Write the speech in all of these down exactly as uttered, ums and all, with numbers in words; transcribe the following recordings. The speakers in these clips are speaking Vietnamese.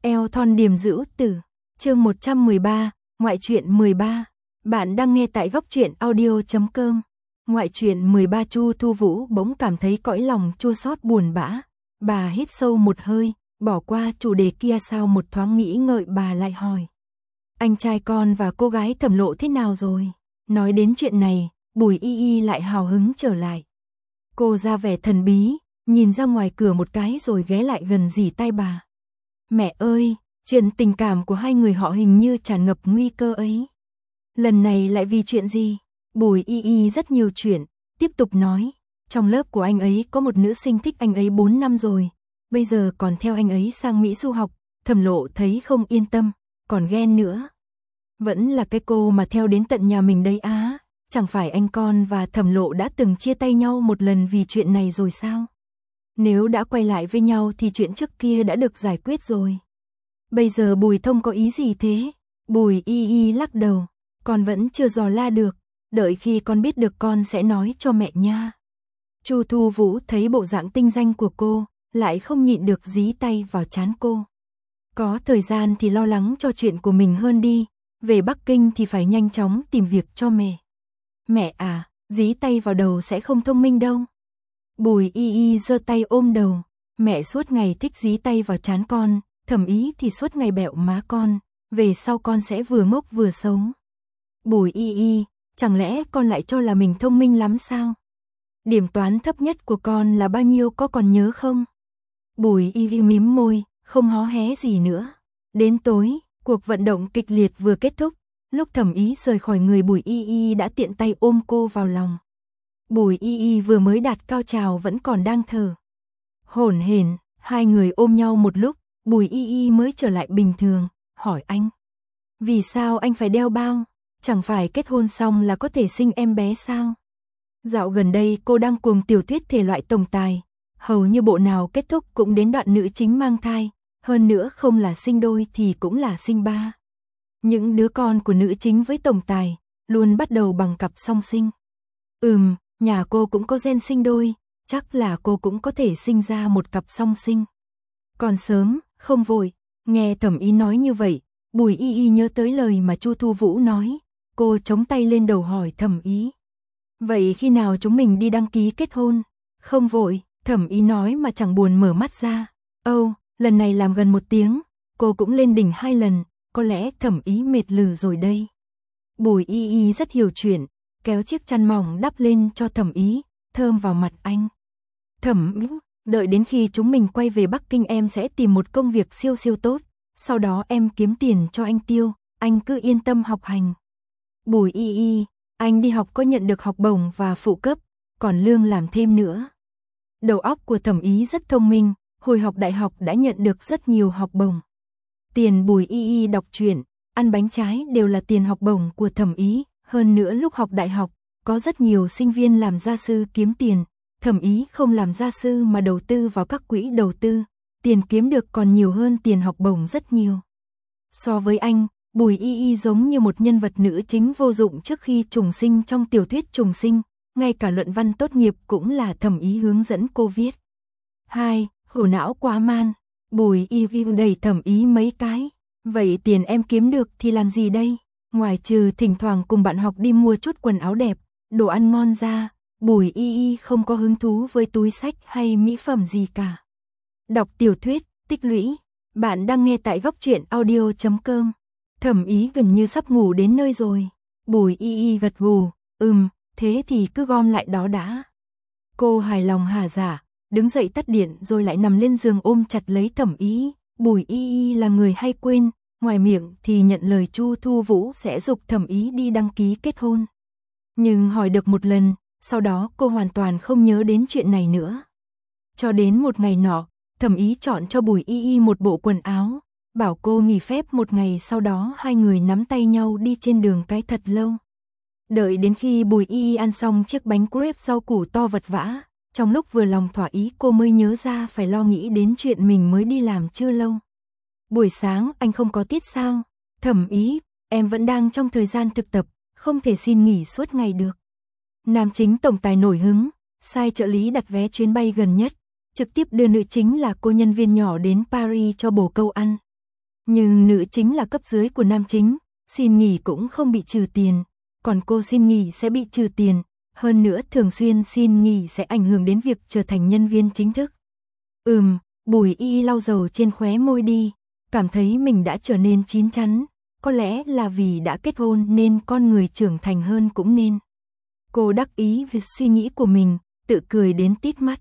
Eo thon điềm dữ tử, chương một trăm mười ba, ngoại truyện mười ba. Bạn đang nghe tại góc truyện audio chấm com. Ngoại truyện mười ba. Chu Thu Vũ bỗng cảm thấy cõi lòng chua xót buồn bã. Bà hít sâu một hơi, bỏ qua chủ đề kia, sau một thoáng nghĩ ngợi bà lại hỏi. Anh trai con và cô gái Thẩm Lộ thế nào rồi? Nói đến chuyện này, Bùi Y Y lại hào hứng trở lại. Cô ra vẻ thần bí, nhìn ra ngoài cửa một cái rồi ghé lại gần dì tay bà. Mẹ ơi, chuyện tình cảm của hai người họ hình như tràn ngập nguy cơ ấy. Lần này lại vì chuyện gì? Bùi Y Y rất nhiều chuyện, tiếp tục nói. Trong lớp của anh ấy có một nữ sinh thích anh ấy bốn năm rồi, bây giờ còn theo anh ấy sang Mỹ du học. Thẩm Lộ thấy không yên tâm, còn ghen nữa. Vẫn là cái cô mà theo đến tận nhà mình đây á. Chẳng phải anh con và Thẩm Lộ đã từng chia tay nhau một lần vì chuyện này rồi sao? Nếu đã quay lại với nhau thì chuyện trước kia đã được giải quyết rồi. Bây giờ Bùi Thông có ý gì thế? Bùi Y Y lắc đầu. Con vẫn chưa dò la được. Đợi khi con biết được con sẽ nói cho mẹ nha. Chu Thu Vũ thấy bộ dạng tinh danh của cô, lại không nhịn được dí tay vào trán cô. Có thời gian thì lo lắng cho chuyện của mình hơn đi. Về Bắc Kinh thì phải nhanh chóng tìm việc cho mẹ. Mẹ à, dí tay vào đầu sẽ không thông minh đâu. Bùi Y Y giơ tay ôm đầu. Mẹ suốt ngày thích dí tay vào trán con, Thẩm Ý thì suốt ngày bẹo má con. Về sau con sẽ vừa ngốc vừa xấu. Bùi Y Y, chẳng lẽ con lại cho là mình thông minh lắm sao? Điểm toán thấp nhất của con là bao nhiêu, có còn nhớ không? Bùi Y Y mím môi, không hó hé gì nữa. Đến tối, cuộc vận động kịch liệt vừa kết thúc. Lúc Thẩm Ý rời khỏi người Bùi Y Y đã tiện tay ôm cô vào lòng. Bùi Y Y vừa mới đạt cao trào vẫn còn đang thở hổn hển, hai người ôm nhau một lúc, Bùi Y Y mới trở lại bình thường, hỏi anh. Vì sao anh phải đeo bao? Chẳng phải kết hôn xong là có thể sinh em bé sao? Dạo gần đây cô đang cuồng tiểu thuyết thể loại tổng tài, hầu như bộ nào kết thúc cũng đến đoạn nữ chính mang thai, hơn nữa không là sinh đôi thì cũng là sinh ba. Những đứa con của nữ chính với tổng tài luôn bắt đầu bằng cặp song sinh. Ừm, nhà cô cũng có gen sinh đôi, chắc là cô cũng có thể sinh ra một cặp song sinh. Còn sớm, không vội. Nghe Thẩm Ý nói như vậy, Bùi Y Y nhớ tới lời mà Chu Thu Vũ nói. Cô chống tay lên đầu hỏi Thẩm Ý. Vậy khi nào chúng mình đi đăng ký kết hôn? Không vội, Thẩm Ý nói mà chẳng buồn mở mắt ra. Âu, lần này làm gần một tiếng, cô cũng lên đỉnh hai lần, có lẽ Thẩm Ý mệt lử rồi đây. Bùi Y Y rất hiểu chuyện, kéo chiếc chăn mỏng đắp lên cho Thẩm Ý, thơm vào mặt anh. Thẩm Ý, đợi đến khi chúng mình quay về Bắc Kinh em sẽ tìm một công việc siêu siêu tốt, sau đó em kiếm tiền cho anh tiêu, anh cứ yên tâm học hành. Bùi Y Y, anh đi học có nhận được học bổng và phụ cấp, còn lương làm thêm nữa. Đầu óc của Thẩm Ý rất thông minh, hồi học đại học đã nhận được rất nhiều học bổng. Tiền Bùi Y Y đọc truyện, ăn bánh trái đều là tiền học bổng của Thẩm Ý, hơn nữa lúc học đại học, có rất nhiều sinh viên làm gia sư kiếm tiền, Thẩm Ý không làm gia sư mà đầu tư vào các quỹ đầu tư, tiền kiếm được còn nhiều hơn tiền học bổng rất nhiều. So với anh, Bùi Y Y giống như một nhân vật nữ chính vô dụng trước khi trùng sinh trong tiểu thuyết trùng sinh, ngay cả luận văn tốt nghiệp cũng là Thẩm Ý hướng dẫn cô viết. Hai, khổ não quá man. Bùi Y Y đẩy Thẩm Ý mấy cái. Vậy tiền em kiếm được thì làm gì đây? Ngoài trừ thỉnh thoảng cùng bạn học đi mua chút quần áo đẹp, đồ ăn ngon ra, Bùi Y Y không có hứng thú với túi xách hay mỹ phẩm gì cả. Đọc tiểu thuyết, tích lũy. Bạn đang nghe tại góc truyện audio chấm com. Thẩm Ý gần như sắp ngủ đến nơi rồi. Bùi Y Y gật gù, ừm, thế thì cứ gom lại đó đã. Cô hài lòng hả dạ, đứng dậy tắt điện rồi lại nằm lên giường ôm chặt lấy Thẩm Ý. Bùi Y Y là người hay quên, ngoài miệng thì nhận lời Chu Thu Vũ sẽ giục Thẩm Ý đi đăng ký kết hôn. Nhưng hỏi được một lần, sau đó cô hoàn toàn không nhớ đến chuyện này nữa. Cho đến một ngày nọ, Thẩm Ý chọn cho Bùi Y Y một bộ quần áo, bảo cô nghỉ phép một ngày, sau đó hai người nắm tay nhau đi trên đường cái thật lâu. Đợi đến khi Bùi Y Y ăn xong chiếc bánh crepe rau củ to vật vã, trong lúc vừa lòng thỏa ý cô mới nhớ ra phải lo nghĩ đến chuyện mình mới đi làm chưa lâu. Buổi sáng anh không có tiết sao? Thẩm Ý, em vẫn đang trong thời gian thực tập, không thể xin nghỉ suốt ngày được. Nam chính tổng tài nổi hứng, sai trợ lý đặt vé chuyến bay gần nhất, trực tiếp đưa nữ chính là cô nhân viên nhỏ đến Paris cho bồ câu ăn. Nhưng nữ chính là cấp dưới của nam chính, xin nghỉ cũng không bị trừ tiền, còn cô xin nghỉ sẽ bị trừ tiền, hơn nữa thường xuyên xin nghỉ sẽ ảnh hưởng đến việc trở thành nhân viên chính thức. Ừm, Bùi Y lau dầu trên khóe môi đi, cảm thấy mình đã trở nên chín chắn, có lẽ là vì đã kết hôn nên con người trưởng thành hơn cũng nên. Cô đắc ý về suy nghĩ của mình, tự cười đến tít mắt.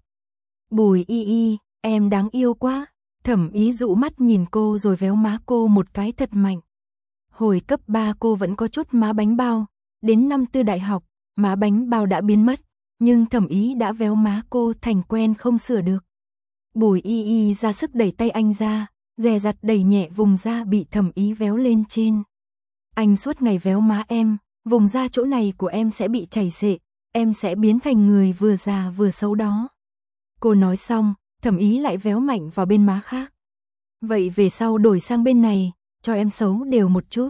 Bùi Y Y, em đáng yêu quá. Thẩm Ý dụ mắt nhìn cô rồi véo má cô một cái thật mạnh. Hồi cấp ba cô vẫn có chút má bánh bao, đến năm tư đại học, má bánh bao đã biến mất, nhưng Thẩm Ý đã véo má cô thành quen không sửa được. Bùi Y Y ra sức đẩy tay anh ra, dè dặt đẩy nhẹ vùng da bị Thẩm Ý véo lên trên. Anh suốt ngày véo má em, vùng da chỗ này của em sẽ bị chảy xệ, em sẽ biến thành người vừa già vừa xấu đó. Cô nói xong, Thẩm Ý lại véo mạnh vào bên má khác. Vậy về sau đổi sang bên này, cho em xấu đều một chút.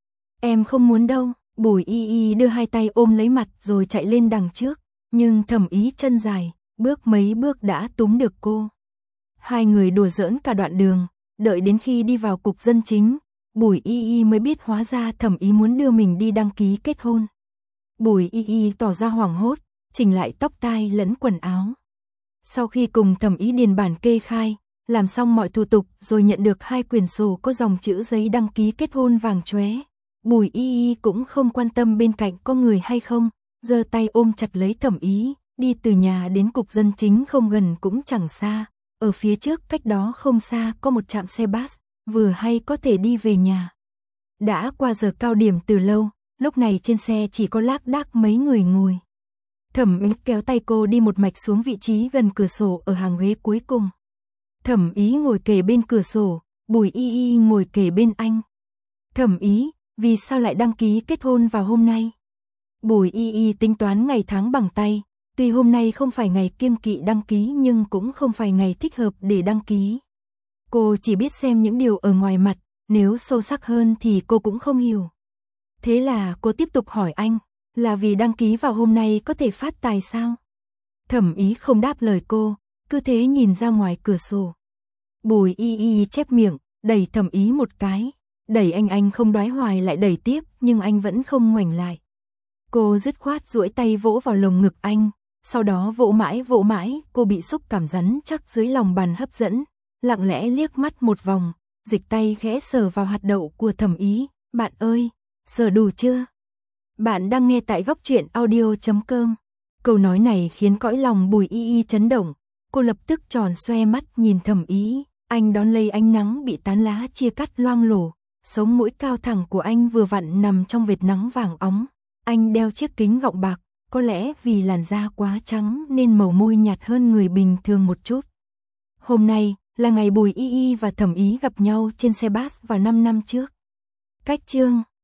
Em không muốn đâu. Bùi Y Y đưa hai tay ôm lấy mặt rồi chạy lên đằng trước, nhưng Thẩm Ý chân dài, bước mấy bước đã túm được cô. Hai người đùa giỡn cả đoạn đường, đợi đến khi đi vào cục dân chính, Bùi Y Y mới biết hóa ra Thẩm Ý muốn đưa mình đi đăng ký kết hôn. Bùi Y Y tỏ ra hoảng hốt, chỉnh lại tóc tai lẫn quần áo. Sau khi cùng Thẩm Ý điền bản kê khai, làm xong mọi thủ tục rồi nhận được hai quyển sổ có dòng chữ giấy đăng ký kết hôn vàng chóe, Bùi Y Y cũng không quan tâm bên cạnh có người hay không, giơ tay ôm chặt lấy Thẩm Ý, đi từ nhà đến cục dân chính không gần cũng chẳng xa, ở phía trước cách đó không xa có một trạm xe bus, vừa hay có thể đi về nhà. Đã qua giờ cao điểm từ lâu, lúc này trên xe chỉ có lác đác mấy người ngồi. Thẩm Ý kéo tay cô đi một mạch xuống vị trí gần cửa sổ ở hàng ghế cuối cùng. Thẩm Ý ngồi kề bên cửa sổ, Bùi Y Y ngồi kề bên anh. Thẩm Ý, vì sao lại đăng ký kết hôn vào hôm nay? Bùi Y Y tính toán ngày tháng bằng tay, tuy hôm nay không phải ngày kiêng kỵ đăng ký nhưng cũng không phải ngày thích hợp để đăng ký. Cô chỉ biết xem những điều ở ngoài mặt, nếu sâu sắc hơn thì cô cũng không hiểu. Thế là cô tiếp tục hỏi anh, là vì đăng ký vào hôm nay có thể phát tài sao? Thẩm Ý không đáp lời cô, cứ thế nhìn ra ngoài cửa sổ. Bùi Y Y chép miệng, đẩy Thẩm Ý một cái, đẩy anh anh không đoái hoài lại đẩy tiếp nhưng anh vẫn không ngoảnh lại. Cô dứt khoát duỗi tay vỗ vào lồng ngực anh, sau đó vỗ mãi vỗ mãi, cô bị xúc cảm rắn chắc dưới lòng bàn hấp dẫn, lặng lẽ liếc mắt một vòng, dịch tay khẽ sờ vào hạt đậu của Thẩm Ý, bạn ơi, sờ đủ chưa? Bạn đang nghe tại góc truyện audio chấm com. Câu nói này khiến cõi lòng Bùi Y Y chấn động, cô lập tức tròn xoe mắt nhìn Thẩm Ý, anh đón lấy ánh nắng bị tán lá chia cắt loang lổ, sống mũi cao thẳng của anh vừa vặn nằm trong vệt nắng vàng óng, anh đeo chiếc kính gọng bạc, có lẽ vì làn da quá trắng nên màu môi nhạt hơn người bình thường một chút. Hôm nay là ngày Bùi Y Y và Thẩm Ý gặp nhau trên xe bus vào năm năm trước. Cách chương